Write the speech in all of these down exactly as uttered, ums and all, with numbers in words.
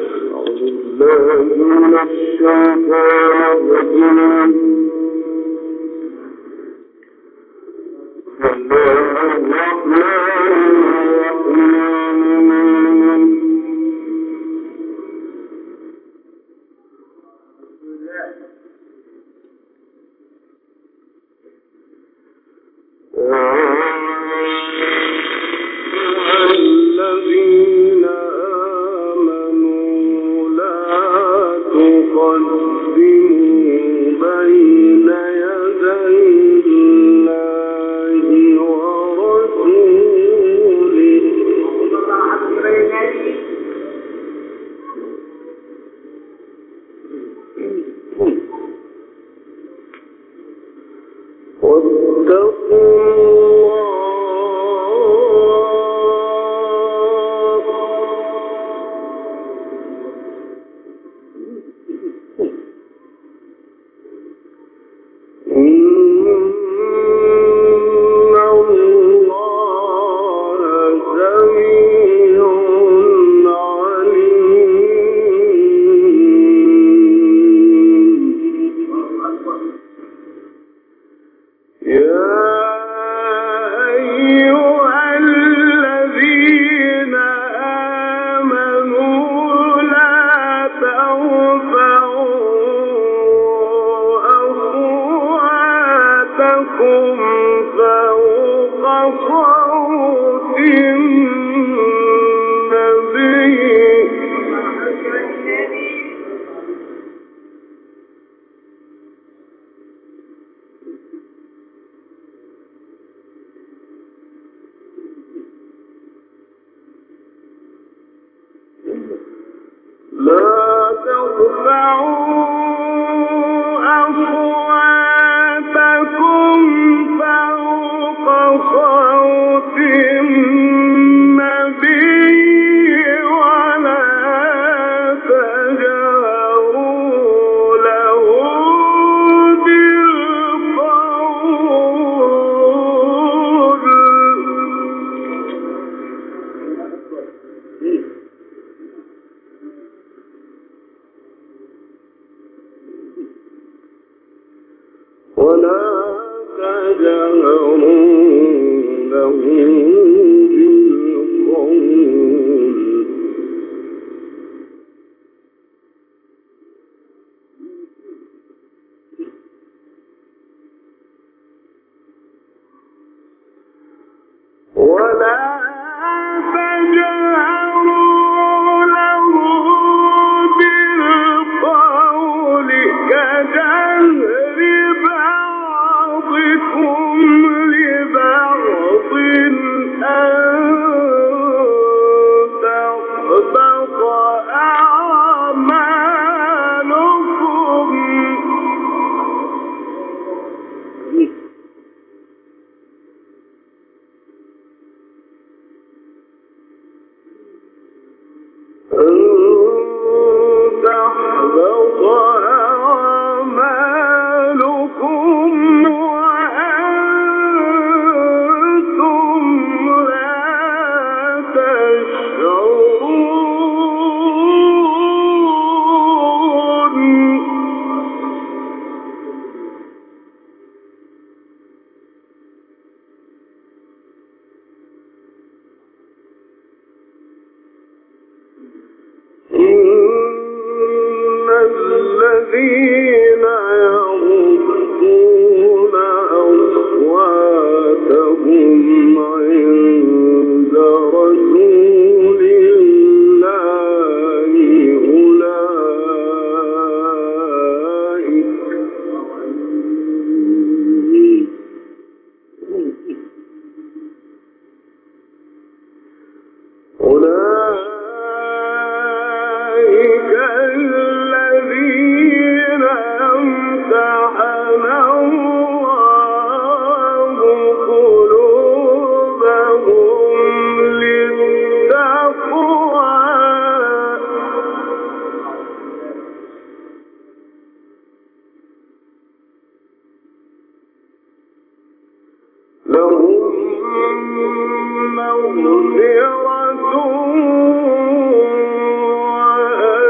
مغفرة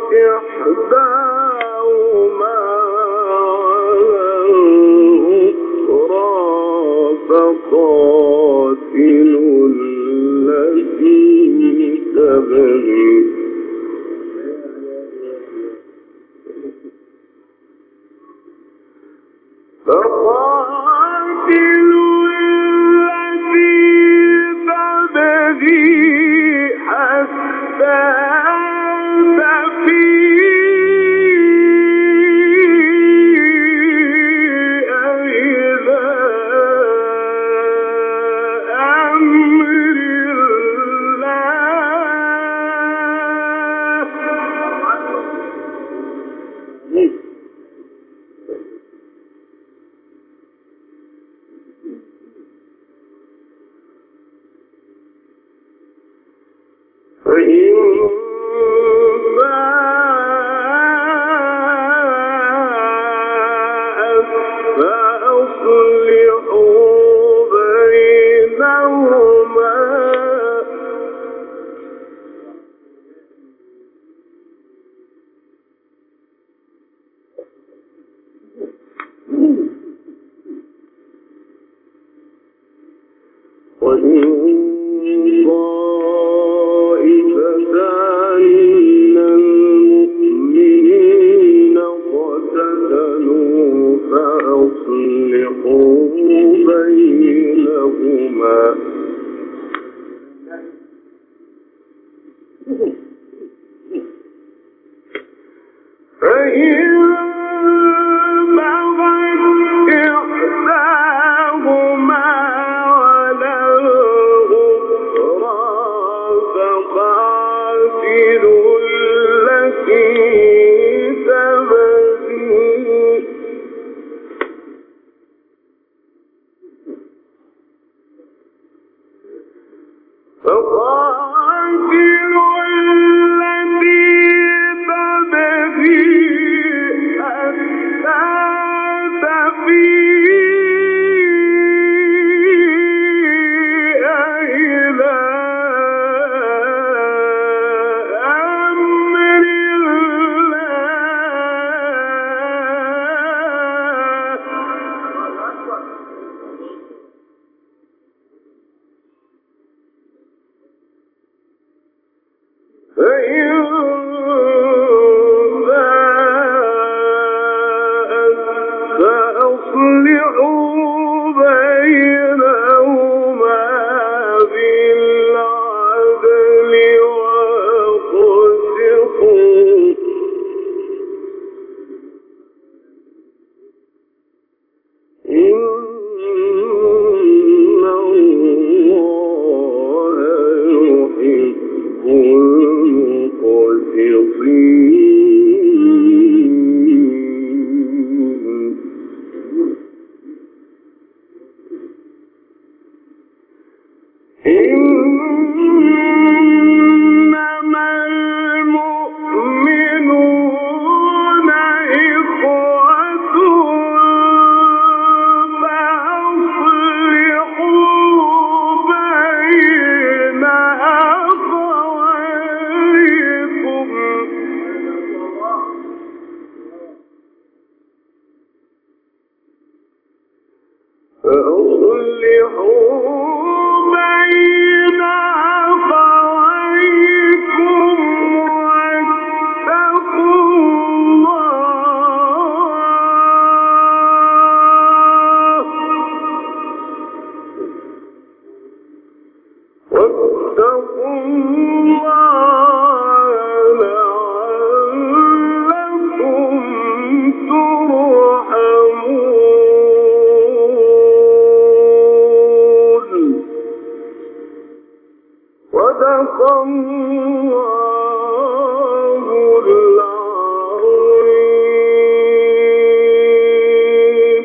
إحداهما على الأخرى فقاتلوا التي تبغي فقاتلوا التي تبغي حتى تفيء إلى أمر الله. فإن باءت فأصلحوا بينهما وإن طائفتان من المؤمنين اقتتلوا فأصلحوا بينهما فإن بغت إحداهما على الأخرى فقاتلوا التي تبغي فقاتلوا التي تبغي حتى تفيء إلى أمر الله. فإن باءت فأصلحوا بينهما بالعدل وأقسطوا إن الله يحب المقسطين. إنما المؤمنون إخوة فأصلحوا بين أخويكم فأصلحوا بين أخويكم واتقوا الله واتقوا الله لعلكم ترحمون. صدق الله العظيم.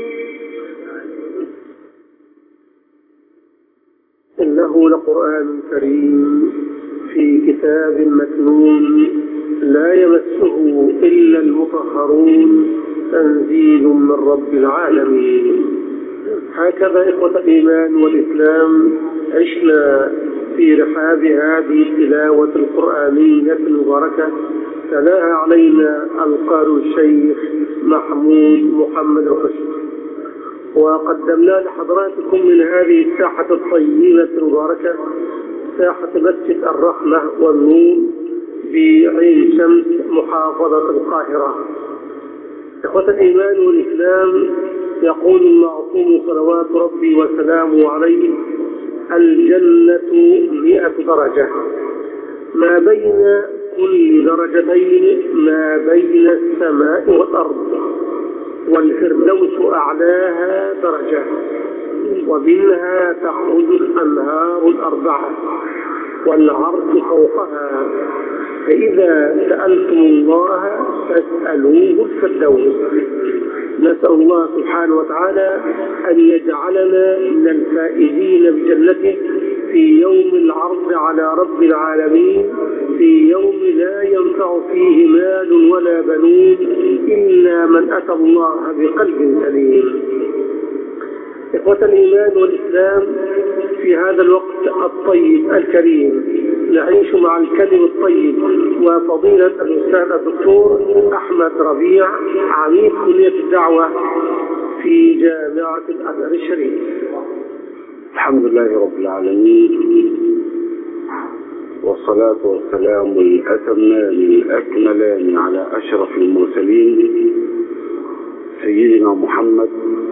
إنه لقرآن كريم في كتاب مكنون لا يمسه إلا المطهرون تنزيل من رب العالمين. هكذا إخوة الإيمان والإسلام عشنا في رحاب هذه التلاوة القرآنية المباركة تلاها علينا القارئ الشيخ محمود محمد الخشب. وقدمنا لحضراتكم من هذه الساحة الطيبة المباركة ساحة مسجد الرحمة والنور بعين شمس محافظة القاهرة. إخوة الإيمان والإسلام، يقول المعصوم صلوات ربي وسلامه عليه: الجنة مئة درجة، ما بين كل درجتين ما بين السماء والأرض، والفردوس أعلاها درجة، ومنها تخرج الأنهار الأربعة والعرش فوقها، فإذا سألتم الله فاسألوه الفردوس. نسأل الله سبحانه وتعالى أن يجعلنا من الفائزين بجنته في يوم العرض على رب العالمين، في يوم لا ينفع فيه مال ولا بنون إلا من أتى الله بقلب سليم. إخوة الإيمان والإسلام، في هذا الوقت الطيب الكريم نعيش مع الكلم الطيب وفضيلة الأستاذ الدكتور أحمد ربيع، عميد كلية الدعوة في جامعة الأزهر الشريف. الحمد لله رب العالمين، والصلاة والسلام الأتمان الأكملان على أشرف المرسلين سيدنا محمد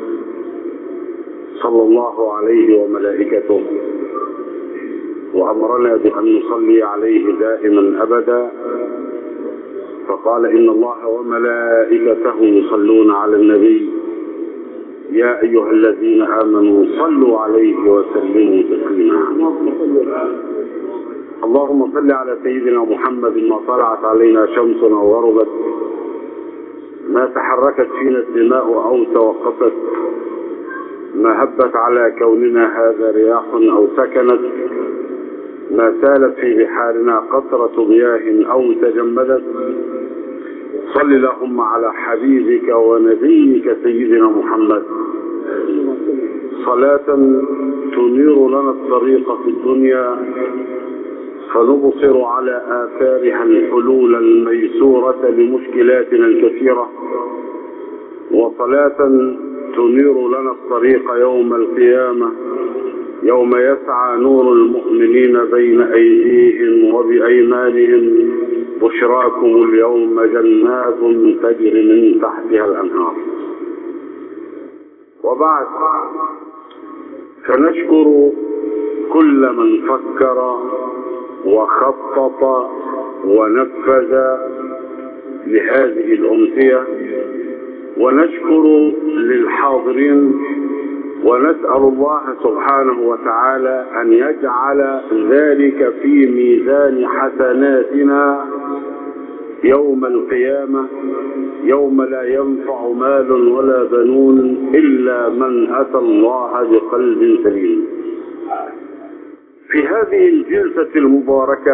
صلى الله عليه وملائكته، وأمرنا بأن نصلي عليه دائما أبدا، فقال: إن الله وملائكته يصلون على النبي يا أيها الذين آمنوا صلوا عليه وسلموا تسليما. اللهم صل على سيدنا محمد: ما طلعت علينا شمس وغربت، ما تحركت فينا الدماء أو توقفت، ما هبت على كوننا هذا رياح أو سكنت، ما سالت في بحارنا قطرة مياه أو تجمدت. صل اللهم على حبيبك ونبيك سيدنا محمد صلاة تنير لنا الطريق في الدنيا، فنبصر على آثارها الحلول الميسورة لمشكلاتنا الكثيرة، وصلاة تنير لنا الطريق يوم القيامة، يوم يسعى نور المؤمنين بين أيديهم وبأيمانهم: بشراكم اليوم جنات تجري من تحتها الأنهار. وبعد، فنشكر كل من فكر وخطط ونفذ لهذه الأمسية، ونشكر للحاضرين، ونسأل الله سبحانه وتعالى أن يجعل ذلك في ميزان حسناتنا يوم القيامة، يوم لا ينفع مال ولا بنون إلا من أتى الله بقلب سليم. في هذه الجلسة المباركة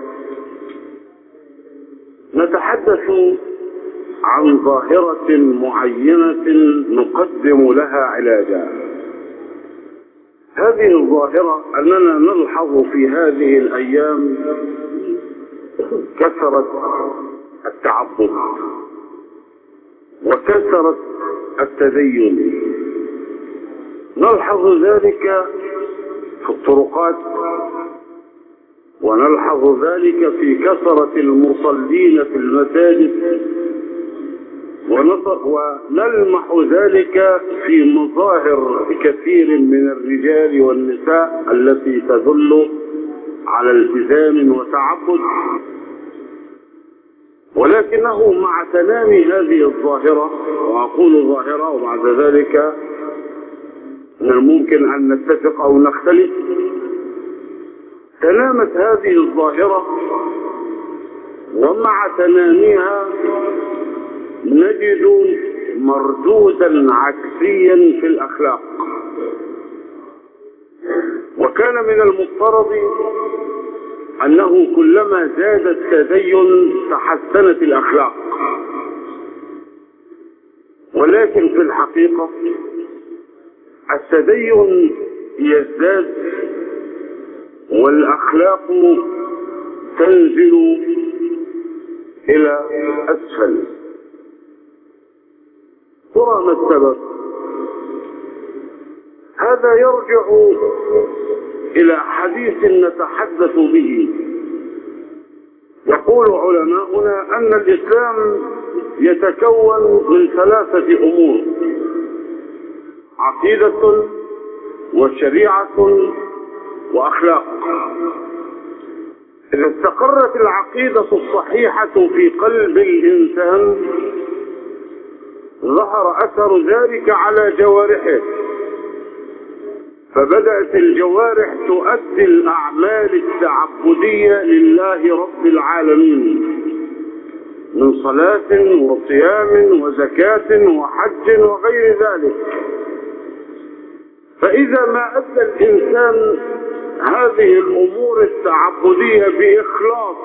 نتحدث عن ظاهرة معينة نقدم لها علاجا. هذه الظاهرة أننا نلحظ في هذه الأيام كثرة التعبد وكثرة التدين. نلحظ ذلك في الطرقات، ونلحظ ذلك في كثرة المصلين في المساجد، ونلمح ذلك في مظاهر كثير من الرجال والنساء التي تدل على التزام وتعبد. ولكنه مع تنامي هذه الظاهرة، وأقول ظاهرة وبعد ذلك من الممكن أن نتفق أو نختلف، تنامت هذه الظاهرة، ومع تناميها نجد مردودا عكسيا في الأخلاق. وكان من المفترض أنه كلما زاد التدين تحسنت الأخلاق، ولكن في الحقيقة التدين يزداد والأخلاق تنزل إلى أسفل. ترى ما السبب؟ هذا يرجع إلى حديث نتحدث به. يقول علماؤنا أن الإسلام يتكون من ثلاثة أمور: عقيدة وشريعة وأخلاق. إذا استقرت العقيدة الصحيحة في قلب الإنسان ظهر أثر ذلك على جوارحه، فبدأت الجوارح تؤدي الأعمال التعبدية لله رب العالمين من صلاة وصيام وزكاة وحج وغير ذلك. فإذا ما أدى الإنسان هذه الأمور التعبدية بإخلاص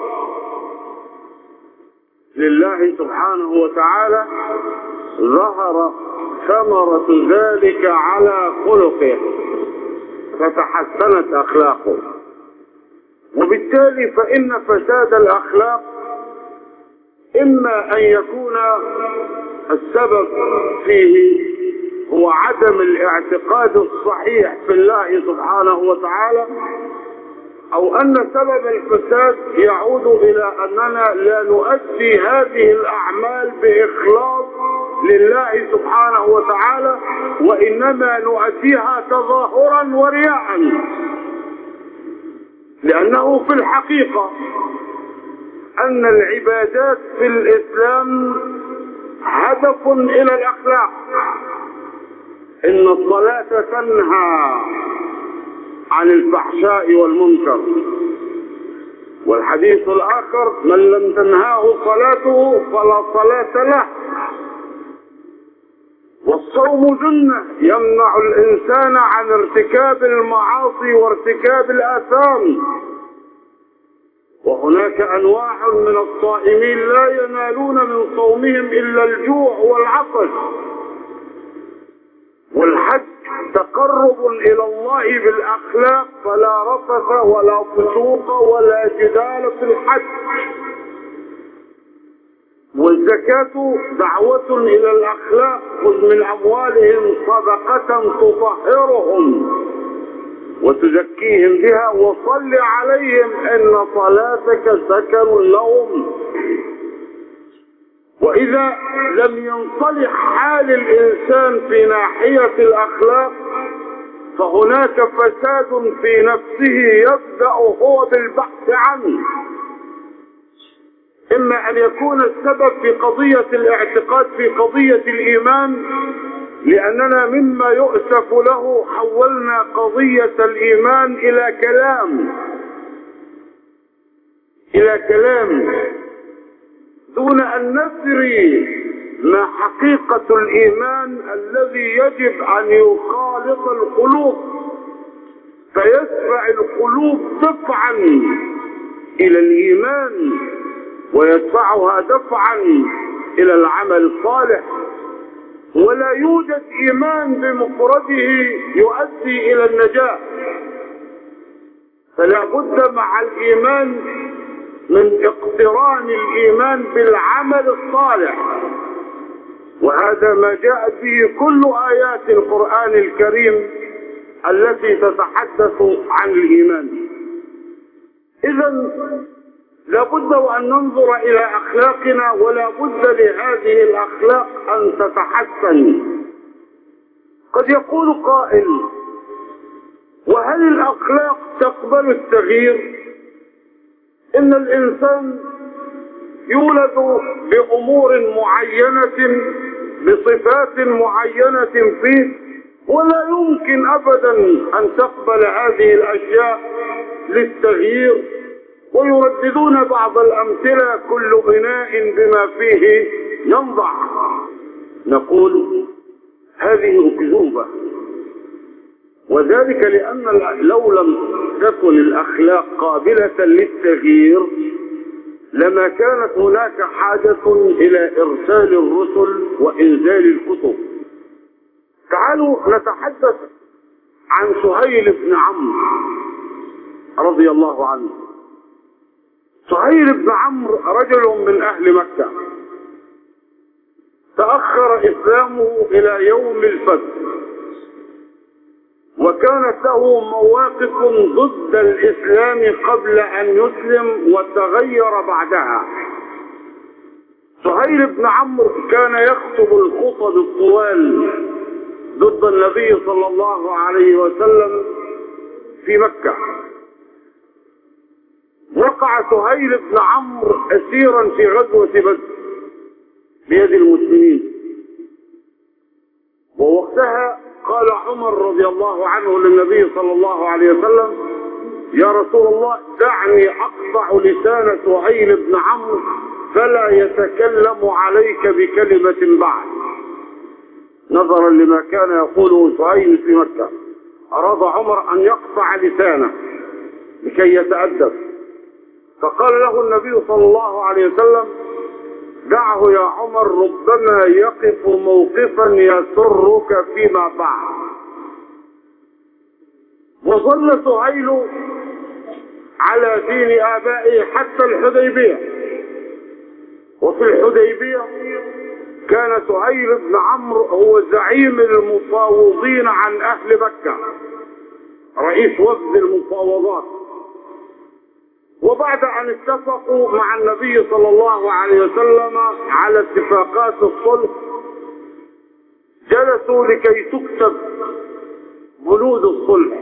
لله سبحانه وتعالى ظهر ثمرة ذلك على خلقه فتحسنت أخلاقه، وبالتالي فإن فساد الأخلاق إما أن يكون السبب فيه هو عدم الاعتقاد الصحيح في الله سبحانه وتعالى، أو أن سبب الفساد يعود إلى أننا لا نؤدي هذه الأعمال بإخلاص لله سبحانه وتعالى، وإنما نؤديها تظاهرا ورياء. لأنه في الحقيقة أن العبادات في الإسلام هدف إلى الأخلاق. إن الصلاة تنهى عن الفحشاء والمنكر، والحديث الآخر: من لم تنهاه صلاته فلا صلاة له. والصوم جنة يمنع الإنسان عن ارتكاب المعاصي وارتكاب الآثام. وهناك أنواع من الصائمين لا ينالون من صومهم إلا الجوع والعطش. والحج تقرب إلى الله بالأخلاق، فلا رفث ولا فسوق ولا جدال في الحج. والزكاة دعوة إلى الأخلاق: خذ من أموالهم صدقة تطهرهم وتزكيهم بها وصل عليهم إن صلاتك سكن لهم. وإذا لم ينصلح حال الإنسان في ناحية الأخلاق فهناك فساد في نفسه يبدأ هو بالبحث عنه. إما أن يكون السبب في قضية الاعتقاد في قضية الإيمان، لأننا مما يؤسف له حولنا قضية الإيمان إلى كلام إلى كلام دون أن ندري ما حقيقة الإيمان الذي يجب أن يخالط القلوب، فيدفع القلوب دفعا إلى الإيمان ويدفعها دفعا إلى العمل الصالح. ولا يوجد إيمان بمفرده يؤدي إلى النجاة، فلا بد مع الإيمان من اقتران الإيمان بالعمل الصالح، وهذا ما جاءت به كل آيات القرآن الكريم التي تتحدث عن الإيمان. إذن لابد أن ننظر إلى أخلاقنا، ولا بد لهذه الأخلاق أن تتحسن. قد يقول قائل: وهل الأخلاق تقبل التغيير؟ إن الإنسان يولد بأمور معينة بصفات معينة فيه، ولا يمكن أبدا أن تقبل هذه الأشياء للتغيير. ويرددون بعض الأمثلة: كل إناء بما فيه ينضح. نقول هذه أكذوبة، وذلك لأن لو لم تكن الأخلاق قابلة للتغيير لما كانت هناك حاجة إلى إرسال الرسل وإنزال الكتب. تعالوا نتحدث عن سهيل بن عمرو رضي الله عنه. سهيل بن عمرو رجل من أهل مكة، تأخر إسلامه إلى يوم الفتح، وكانت له مواقف ضد الإسلام قبل أن يسلم وتغير بعدها. سهيل بن عمرو كان يخطب الخطب الطوال ضد النبي صلى الله عليه وسلم في مكة. وقع سهيل بن عمرو أسيرا في غزوة بدر بيد المسلمين، ووقتها قال عمر رضي الله عنه للنبي صلى الله عليه وسلم: يا رسول الله دعني أقطع لسان سهيل بن عمرو فلا يتكلم عليك بكلمة بعد. نظرا لما كان يقوله سهيل في مكة أراد عمر أن يقطع لسانه لكي يتأدب، فقال له النبي صلى الله عليه وسلم: دعه يا عمر، ربما يقف موقفا يسرك فيما بعد. وظل سهيل على دين آبائه حتى الحديبية. وفي الحديبية كان سهيل بن عمرو هو زعيم المفاوضين عن أهل مكة، رئيس وفد المفاوضات. وبعد أن اتفقوا مع النبي صلى الله عليه وسلم على اتفاقات الصلح جلسوا لكي تكتب بنود الصلح.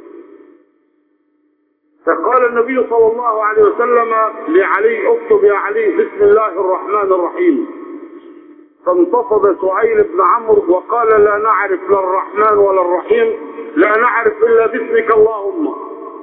فقال النبي صلى الله عليه وسلم لعلي: اكتب يا علي بسم الله الرحمن الرحيم. فانتفض سهيل بن عمرو وقال: لا نعرف لا الرحمن ولا الرحيم، لا نعرف إلا باسمك اللهم.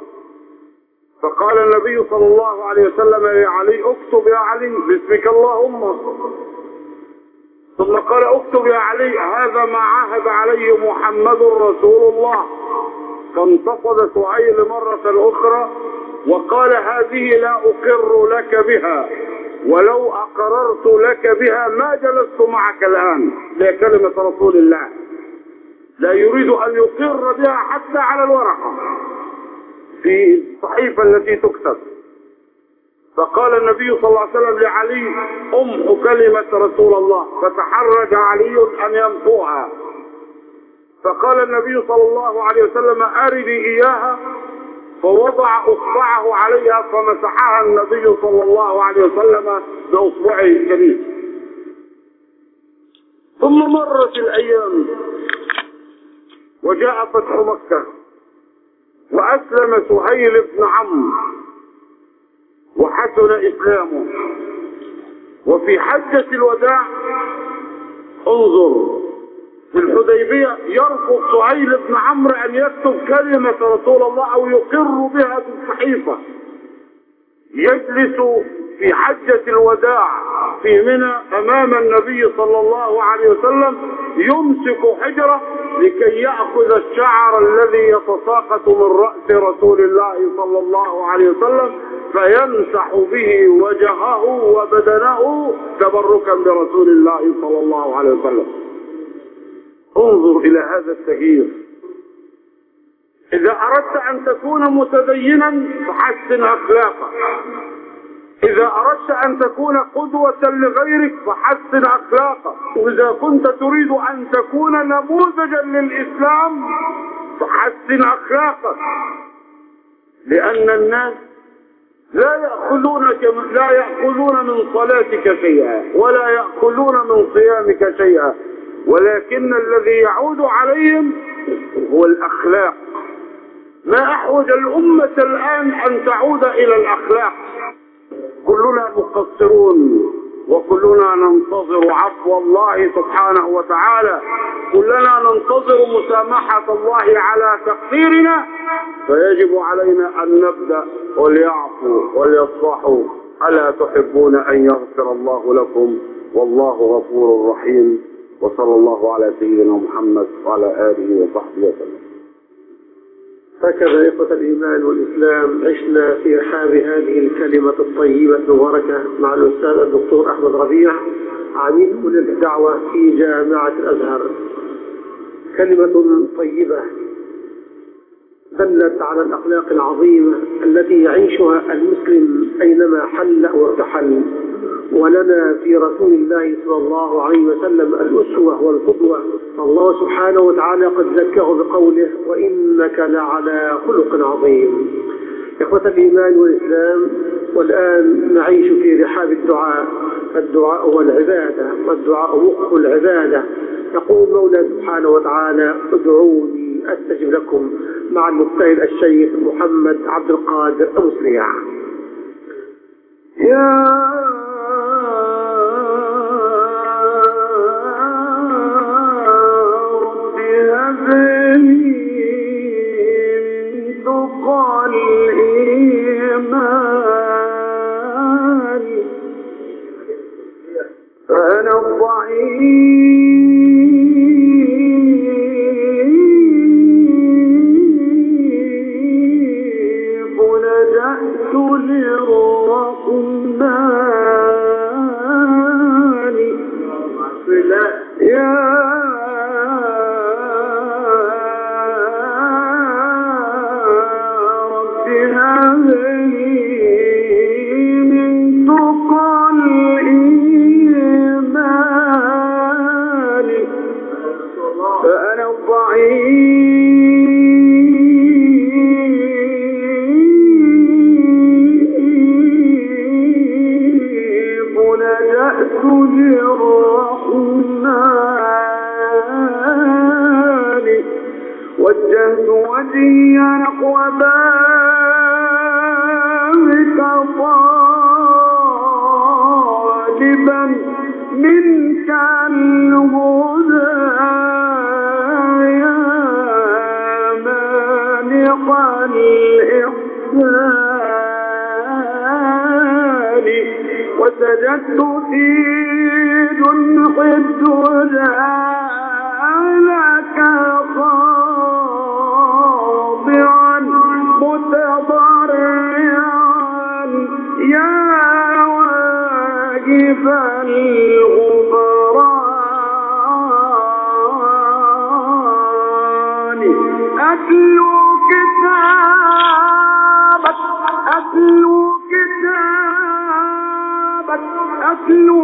فقال النبي صلى الله عليه وسلم لعلي: اكتب يا علي باسمك اللهم. ثم قال: اكتب يا علي هذا ما عاهد عليه محمد رسول الله. فانتفض سهيل مرة أخرى وقال: هذه لا أقر لك بها، ولو أقررت لك بها ما جلست معك الآن. لا كلمة رسول الله، لا يريد أن يقر بها حتى على الورقة في الصحيفة التي تكتب. فقال النبي صلى الله عليه وسلم لعلي: امحو كلمة رسول الله. فتحرج علي أن يمحوها. فقال النبي صلى الله عليه وسلم: أرني إياها. فوضع أصبعه عليها فمسحها النبي صلى الله عليه وسلم بأصبعه الشريف. ثم مرت الأيام وجاء فتح مكة وأسلم سهيل بن عمرو وحسن إسلامه. وفي حجة الوداع انظر في الحديبية يرفض سهيل بن عمرو أن يكتب كلمة رسول الله أو يقر بها في الصحيفة. يجلس في حجة الوداع في منى أمام النبي صلى الله عليه وسلم يمسك حجرة لكي يأخذ الشعر الذي يتساقط من رأس رسول الله صلى الله عليه وسلم فيمسح به وجهه وبدنه تبركا برسول الله صلى الله عليه وسلم. انظر إلى هذا التغيير. إذا أردت أن تكون متدينا فحسن أخلاقك، إذا أردت أن تكون قدوة لغيرك فحسن أخلاقك، وإذا كنت تريد أن تكون نموذجا للإسلام فحسن أخلاقك. لأن الناس لا يأخذونك لا يأخذون من صلاتك شيئا ولا يأخذون من صيامك شيئا، ولكن الذي يعود عليهم هو الأخلاق. ما أحوج الأمة الآن أن تعود إلى الأخلاق. كلنا مقصرون وكلنا ننتظر عفو الله سبحانه وتعالى، كلنا ننتظر مسامحة الله على تقصيرنا، فيجب علينا أن نبدأ وليعفوا وليصفحوا. ألا تحبون أن يغفر الله لكم والله غفور رحيم. وصلى الله على سيدنا محمد وعلى آله وصحبه وسلم. هكذا إخوة الإيمان والإسلام عشنا في رحاب هذه الكلمة الطيبة المباركة مع الأستاذ الدكتور أحمد ربيع عميد كلية الدعوة في جامعة الأزهر. كلمة طيبة دلت على الأخلاق العظيمة التي يعيشها المسلم أينما حل وارتحل. ولنا في رسول الله صلى الله عليه وسلم الأسوة والقدوة، فالله سبحانه وتعالى قد ذكره بقوله: وإنك لعلى خلق عظيم. إخوة الإيمان والإسلام، والآن نعيش في رحاب الدعاء. الدعاء هو العبادة، والدعاء مخ العبادة. يقول مولى سبحانه وتعالى: ادعوني أستجب لكم، مع المجتهد الشيخ محمد عبد القادر أبو سريع. يا رب هب لي تقى الإيمان، فأنا الضعيف لجأت للرحمن. يا رب هب لي من تقى الإيمان، فأنا الضعيف لجأت للرحمن، وجهت وجهي نحو بابك طالبا منك الهدى، يا مانع الإحسان، وسجدت في جنح الدجى لك خاضعا متضرعا، يا واجب الغفران. أتلو كتابك أتلو كتابك أتلو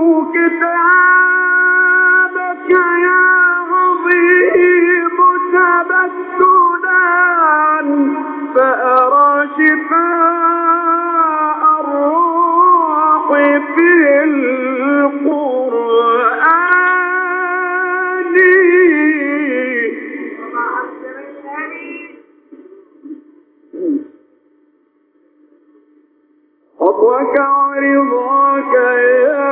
كتابك يا عظيم تبتلا، فأرى شفاء الروح في القرآن. خطوك ورضاك يا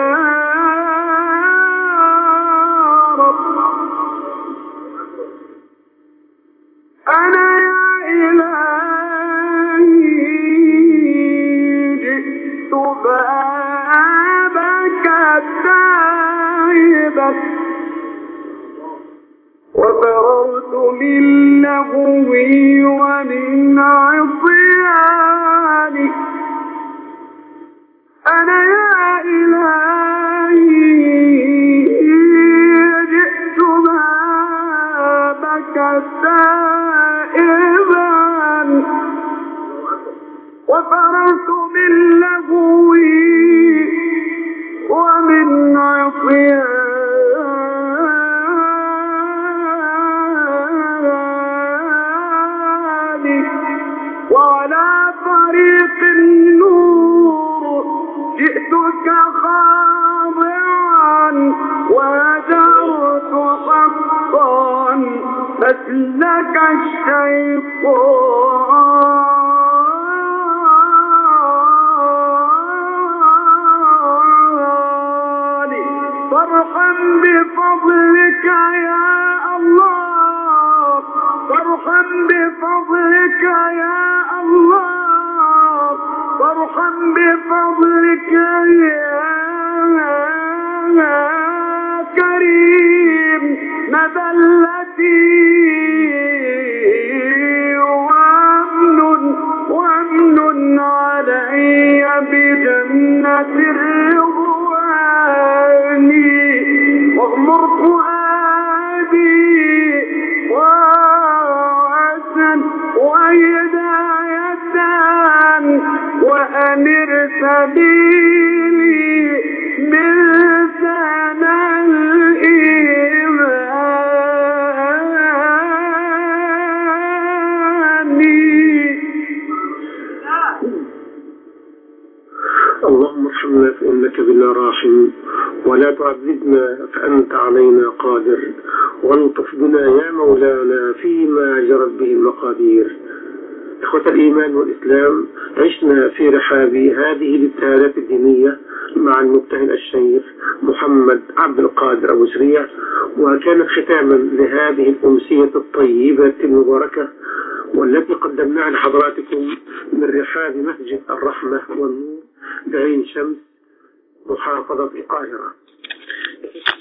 رب، أنا يا إلهي جئت بابك تائبا، وفررت من لغوي ومن عصياني. أنا يا إلهي جئت بابك تائبا، وفررت من لغوي ومن عصياني، وعلى طريق النور جئتك خاضعا، وهجرت حقا مسلك الشيطان. فارحم بفضلك يا الله، فارحم بفضلك يا الله، فارحم بفضلك يا كريم مذلتي، وامن وامن علي بجنة الرضوان، واغمر فؤادي وعسى ويا واستنر سبيلي بلسان الإيمان. اللهم ارحمنا فإنك بنا راحم، ولا تعذبنا فأنت علينا قادر، والطف بنا يا مولانا فيما جرت به المقادير. إخوة الإيمان والإسلام، عشنا في رحاب هذه الابتهالات الدينية مع المبتهل الشيخ محمد عبد القادر أبو سريع، وكانت ختاما لهذه الأمسية الطيبة المباركة والتي قدمناها لحضراتكم من رحاب مسجد الرحمة والنور بعين شمس محافظة القاهرة.